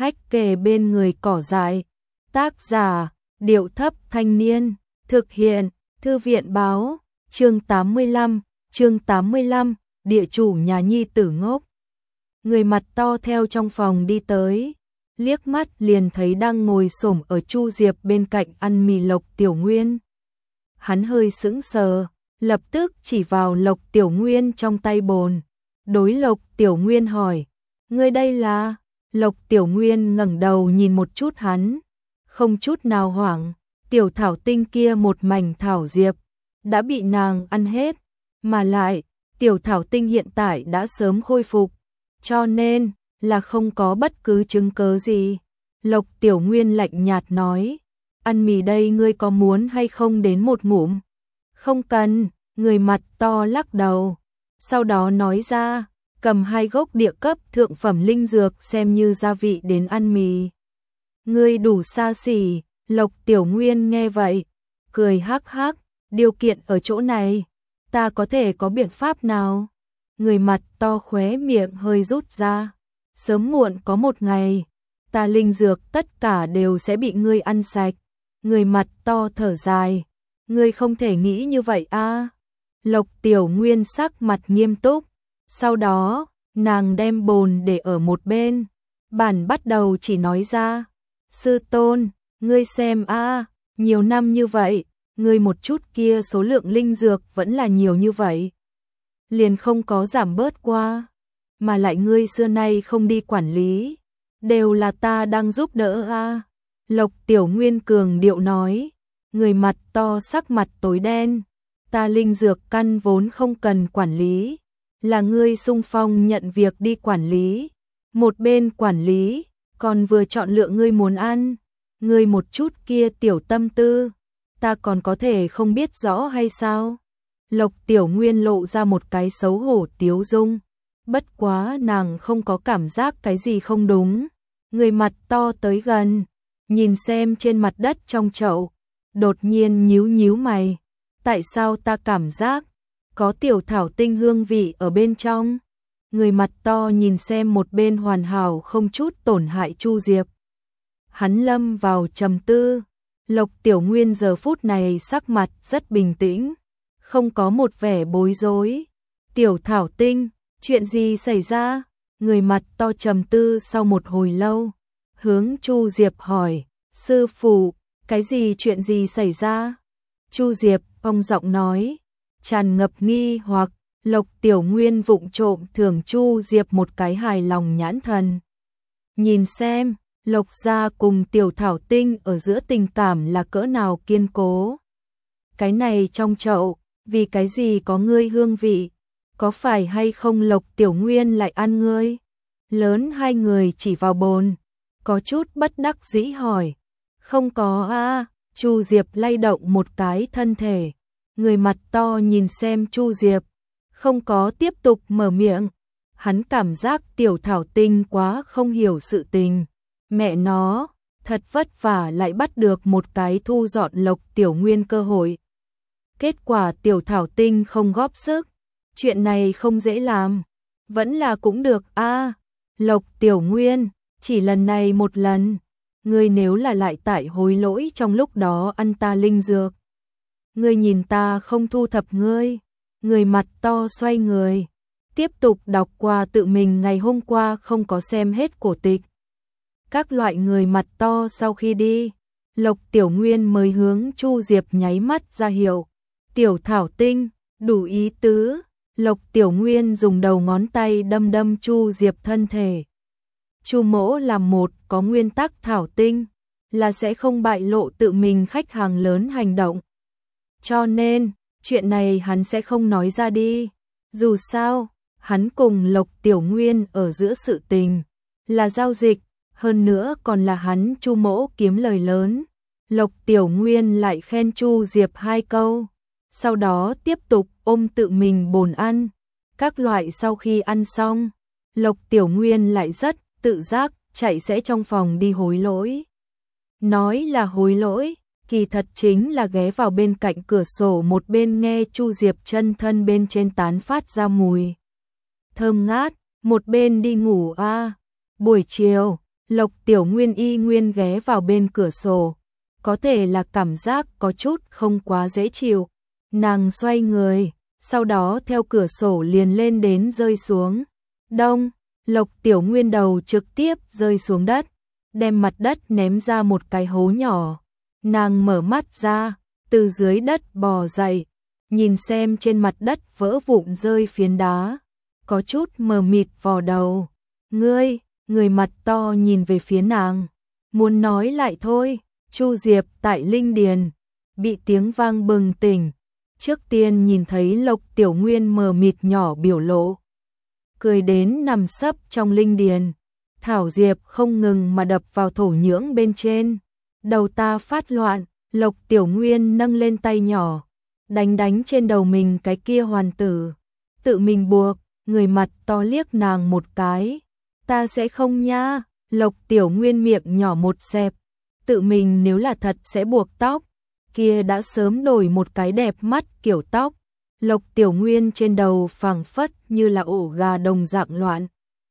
Hách kề bên người cỏ dại. Tác giả, Điệu Thấp Thanh Niên. Thực hiện, Thư viện báo. Chương 85, địa chủ nhà nhi tử ngốc. Người mặt to theo trong phòng đi tới, liếc mắt liền thấy đang ngồi xổm ở Chu Diệp bên cạnh ăn mì Lộc Tiểu Nguyên. Hắn hơi sững sờ, lập tức chỉ vào Lộc Tiểu Nguyên trong tay bồn. Đối Lộc Tiểu Nguyên hỏi, ngươi đây là? Lộc Tiểu Nguyên ngẩng đầu nhìn một chút hắn, không chút nào hoảng, tiểu thảo tinh kia một mảnh thảo diệp, đã bị nàng ăn hết, mà lại, tiểu thảo tinh hiện tại đã sớm khôi phục, cho nên là không có bất cứ chứng cớ gì. Lộc Tiểu Nguyên lạnh nhạt nói, ăn mì đây ngươi có muốn hay không đến một ngụm? Không cần, người mặt to lắc đầu, sau đó nói ra, cầm 2 gốc địa cấp thượng phẩm linh dược xem như gia vị đến ăn mì. Ngươi đủ xa xỉ. Lộc Tiểu Nguyên nghe vậy, cười hắc hắc, điều kiện ở chỗ này, ta có thể có biện pháp nào? Người mặt to khóe miệng hơi rút ra, sớm muộn có một ngày, ta linh dược tất cả đều sẽ bị ngươi ăn sạch. Người mặt to thở dài, ngươi không thể nghĩ như vậy a. Lộc Tiểu Nguyên sắc mặt nghiêm túc, sau đó, nàng đem bồn để ở một bên, bản bắt đầu chỉ nói ra, sư tôn, ngươi xem a, nhiều năm như vậy, ngươi một chút kia số lượng linh dược vẫn là nhiều như vậy, liền không có giảm bớt qua, mà lại ngươi xưa nay không đi quản lý, đều là ta đang giúp đỡ a. Lộc Tiểu Nguyên cường điệu nói, người mặt to sắc mặt tối đen, ta linh dược căn vốn không cần quản lý, là ngươi xung phong nhận việc đi quản lý, một bên quản lý, còn vừa chọn lựa ngươi muốn ăn. Ngươi một chút kia tiểu tâm tư, ta còn có thể không biết rõ hay sao? Lộc Tiểu Nguyên lộ ra một cái xấu hổ tiếu dung, bất quá nàng không có cảm giác cái gì không đúng. Người mặt to tới gần, nhìn xem trên mặt đất trong chậu, đột nhiên nhíu nhíu mày, tại sao ta cảm giác có tiểu thảo tinh hương vị ở bên trong? Người mặt to nhìn xem một bên hoàn hảo không chút tổn hại Chu Diệp. Hắn lâm vào trầm tư, Lộc Tiểu Nguyên giờ phút này sắc mặt rất bình tĩnh, không có một vẻ bối rối. Tiểu thảo tinh, chuyện gì xảy ra? Người mặt to trầm tư sau một hồi lâu, hướng Chu Diệp hỏi, sư phụ, cái gì chuyện gì xảy ra? Chu Diệp ông giọng nói, tràn ngập nghi hoặc. Lộc Tiểu Nguyên vụng trộm thưởng Chu Diệp một cái hài lòng nhãn thần. Nhìn xem, Lộc gia cùng tiểu thảo tinh ở giữa tình cảm là cỡ nào kiên cố. Cái này trong chậu, vì cái gì có ngươi hương vị? Có phải hay không Lộc Tiểu Nguyên lại ăn ngươi? Lớn hai người chỉ vào bồn, có chút bất đắc dĩ hỏi. Không có a. Chu Diệp lay động một cái thân thể. Người mặt to nhìn xem Chu Diệp, không có tiếp tục mở miệng. Hắn cảm giác tiểu thảo tinh quá không hiểu sự tình. Mẹ nó, thật vất vả lại bắt được một cái thu dọn Lộc Tiểu Nguyên cơ hội. Kết quả tiểu thảo tinh không góp sức. Chuyện này không dễ làm. Vẫn là cũng được a. Lộc Tiểu Nguyên, chỉ lần này một lần. Ngươi nếu là lại tại hối lỗi trong lúc đó ăn ta linh dược. Ngươi nhìn ta không thu thập ngươi. Người mặt to xoay người, tiếp tục đọc qua tự mình ngày hôm qua không có xem hết cổ tịch. Các loại người mặt to sau khi đi, Lộc Tiểu Nguyên mới hướng Chu Diệp nháy mắt ra hiệu. Tiểu thảo tinh, đủ ý tứ. Lộc Tiểu Nguyên dùng đầu ngón tay đâm đâm Chu Diệp thân thể. Chu mỗ làm một có nguyên tắc thảo tinh, là sẽ không bại lộ tự mình khách hàng lớn hành động. Cho nên, chuyện này hắn sẽ không nói ra đi. Dù sao, hắn cùng Lộc Tiểu Nguyên ở giữa sự tình, là giao dịch, hơn nữa còn là hắn Chu mỗ kiếm lời lớn. Lộc Tiểu Nguyên lại khen Chu Diệp 2 câu, sau đó tiếp tục ôm tự mình bồn ăn. Các loại sau khi ăn xong, Lộc Tiểu Nguyên lại rất tự giác chạy sẽ trong phòng đi hối lỗi. Nói là hối lỗi, kỳ thật chính là ghé vào bên cạnh cửa sổ một bên nghe Chu Diệp chân thân bên trên tán phát ra mùi thơm ngát, một bên đi ngủ a. Buổi chiều, Lộc Tiểu Nguyên y nguyên ghé vào bên cửa sổ, có thể là cảm giác có chút không quá dễ chịu. Nàng xoay người, sau đó theo cửa sổ liền lên đến rơi xuống. Đông, Lộc Tiểu Nguyên đầu trực tiếp rơi xuống đất, đem mặt đất ném ra một cái hố nhỏ. Nàng mở mắt ra, từ dưới đất bò dậy, nhìn xem trên mặt đất vỡ vụn rơi phiến đá, có chút mờ mịt vò đầu. Người mặt to nhìn về phía nàng, muốn nói lại thôi. Chu Diệp tại linh điền, bị tiếng vang bừng tỉnh, trước tiên nhìn thấy Lộc Tiểu Nguyên mờ mịt nhỏ biểu lộ, cười đến nằm sấp trong linh điền. Thảo Diệp không ngừng mà đập vào thổ nhưỡng bên trên, đầu ta phát loạn. Lộc Tiểu Nguyên nâng lên tay nhỏ, đánh trên đầu mình cái kia hoàn tử, tự mình buộc. Người mặt to liếc nàng một cái, ta sẽ không nha. Lộc Tiểu Nguyên miệng nhỏ một xẹp, tự mình nếu là thật sẽ buộc tóc, kia đã sớm đổi một cái đẹp mắt kiểu tóc. Lộc Tiểu Nguyên trên đầu phảng phất như là ổ gà đồng dạng loạn.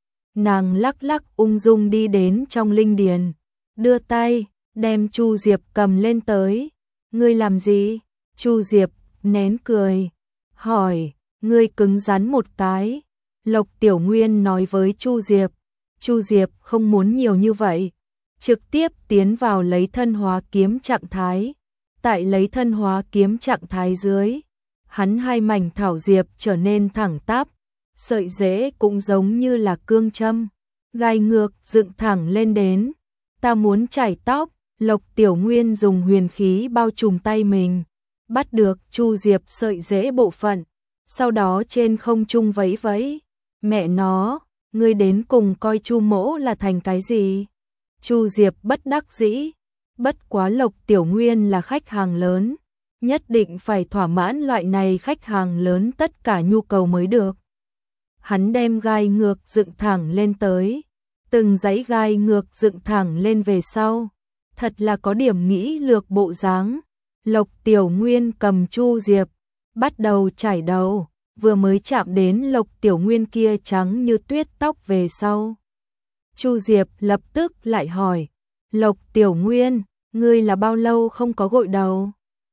Nàng lắc lắc ung dung đi đến trong linh điền, đưa tay đem Chu Diệp cầm lên tới. Ngươi làm gì? Chu Diệp nén cười, hỏi. Ngươi cứng rắn một cái. Lộc Tiểu Nguyên nói với Chu Diệp. Chu Diệp không muốn nhiều như vậy, trực tiếp tiến vào lấy thân hóa kiếm trạng thái. Tại lấy thân hóa kiếm trạng thái dưới, hắn hai mảnh thảo diệp trở nên thẳng tắp, sợi rễ cũng giống như là cương châm, gai ngược dựng thẳng lên đến. Ta muốn chải tóc. Lộc Tiểu Nguyên dùng huyền khí bao trùm tay mình, bắt được Chu Diệp sợi rễ bộ phận, sau đó trên không trung vẫy vẫy. Mẹ nó, ngươi đến cùng coi Chu mỗ là thành cái gì? Chu Diệp bất đắc dĩ, bất quá Lộc Tiểu Nguyên là khách hàng lớn, nhất định phải thỏa mãn loại này khách hàng lớn tất cả nhu cầu mới được. Hắn đem gai ngược dựng thẳng lên tới, từng dãy gai ngược dựng thẳng lên về sau, thật là có điểm nghĩ lược bộ dáng. Lộc Tiểu Nguyên cầm Chu Diệp, bắt đầu chải đầu, vừa mới chạm đến Lộc Tiểu Nguyên kia trắng như tuyết tóc về sau. Chu Diệp lập tức lại hỏi, Lộc Tiểu Nguyên, ngươi là bao lâu không có gội đầu?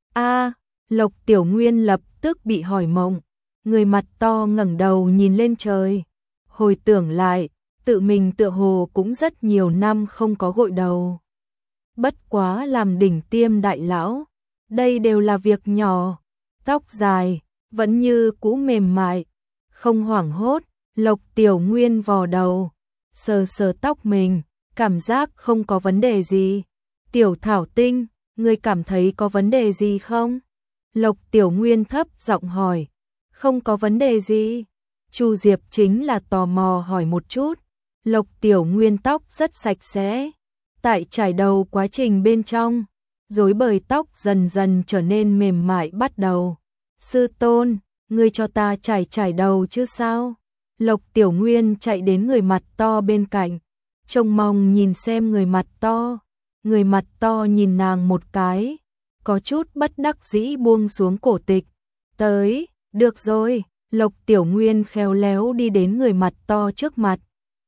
Lộc Tiểu Nguyên lập tức bị hỏi mộng, người mặt to ngẩng đầu nhìn lên trời, hồi tưởng lại, tự mình tựa hồ cũng rất nhiều năm không có gội đầu. Bất quá làm đỉnh tiêm đại lão, đây đều là việc nhỏ. Tóc dài, vẫn như cũ mềm mại, không hoảng hốt. Lộc Tiểu Nguyên vò đầu, sờ sờ tóc mình, cảm giác không có vấn đề gì. Tiểu Thảo Tinh, ngươi cảm thấy có vấn đề gì không? Lộc Tiểu Nguyên thấp giọng hỏi. Không có vấn đề gì. Chu Diệp chính là tò mò hỏi một chút. Lộc Tiểu Nguyên tóc rất sạch sẽ, tại chải đầu quá trình bên trong, rối bời tóc dần dần trở nên mềm mại bắt đầu. Sư tôn, ngươi cho ta chải đầu chứ sao? Lộc Tiểu Nguyên chạy đến người mặt to bên cạnh, trông mong nhìn xem người mặt to. Người mặt to nhìn nàng một cái, có chút bất đắc dĩ buông xuống cổ tịch. Tới, được rồi. Lộc Tiểu Nguyên khéo léo đi đến người mặt to trước mặt,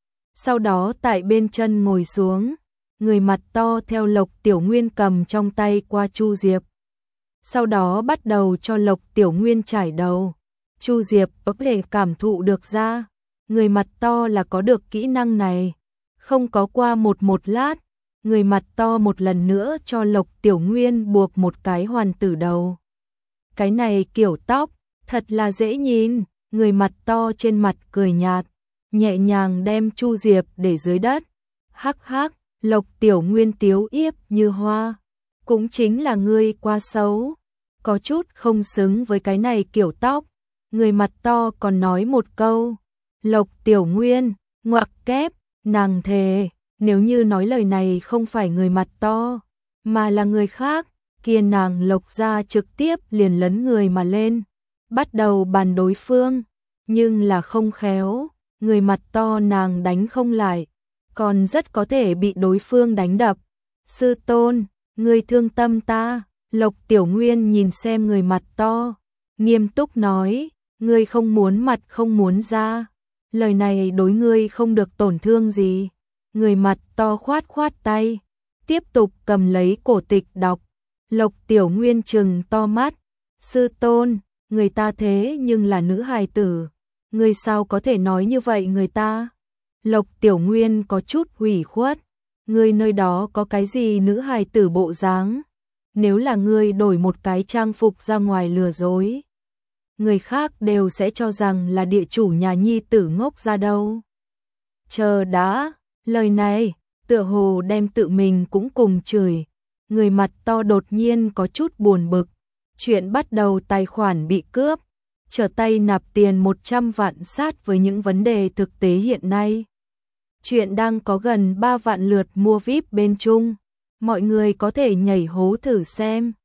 sau đó tại bên chân ngồi xuống. Người mặt to theo Lộc Tiểu Nguyên cầm trong tay qua Chu Diệp, sau đó bắt đầu cho Lộc Tiểu Nguyên chải đầu. Chu Diệp có thể cảm thụ được ra, người mặt to là có được kỹ năng này. Không có qua một lát, người mặt to một lần nữa cho Lộc Tiểu Nguyên buộc một cái hoàn tử đầu. Cái này kiểu tóc, thật là dễ nhìn. Người mặt to trên mặt cười nhạt, nhẹ nhàng đem Chu Diệp để dưới đất. Hắc hắc, Lộc Tiểu Nguyên tiếu yếp như hoa. Cũng chính là ngươi quá xấu, có chút không xứng với cái này kiểu tóc. Người mặt to còn nói một câu. Lộc Tiểu Nguyên, ngoặc kép, nàng thề, nếu như nói lời này không phải người mặt to, mà là người khác, kia nàng Lộc ra trực tiếp liền lấn người mà lên, bắt đầu bàn đối phương. Nhưng là không khéo, người mặt to nàng đánh không lại, còn rất có thể bị đối phương đánh đập. Sư tôn, ngươi thương tâm ta. Lộc Tiểu Nguyên nhìn xem người mặt to, nghiêm túc nói, ngươi không muốn mặt không muốn da, lời này đối ngươi không được tổn thương gì. Người mặt to khoát khoát tay, tiếp tục cầm lấy cổ tịch đọc. Lộc Tiểu Nguyên trừng to mắt, sư tôn, người ta thế nhưng là nữ hài tử, người sao có thể nói như vậy người ta? Lộc Tiểu Nguyên có chút hủy khuất, người nơi đó có cái gì nữ hài tử bộ dáng? Nếu là ngươi đổi một cái trang phục ra ngoài lừa dối, người khác đều sẽ cho rằng là địa chủ nhà nhi tử ngốc ra đâu. Chờ đã, lời này, tựa hồ đem tự mình cũng cùng chửi. Người mặt to đột nhiên có chút buồn bực. Chuyện bắt đầu tài khoản bị cướp, trở tay nạp tiền 100 vạn sát với những vấn đề thực tế hiện nay. Chuyện đang có gần 3 vạn lượt mua VIP bên Trung. Mọi người có thể nhảy hố thử xem.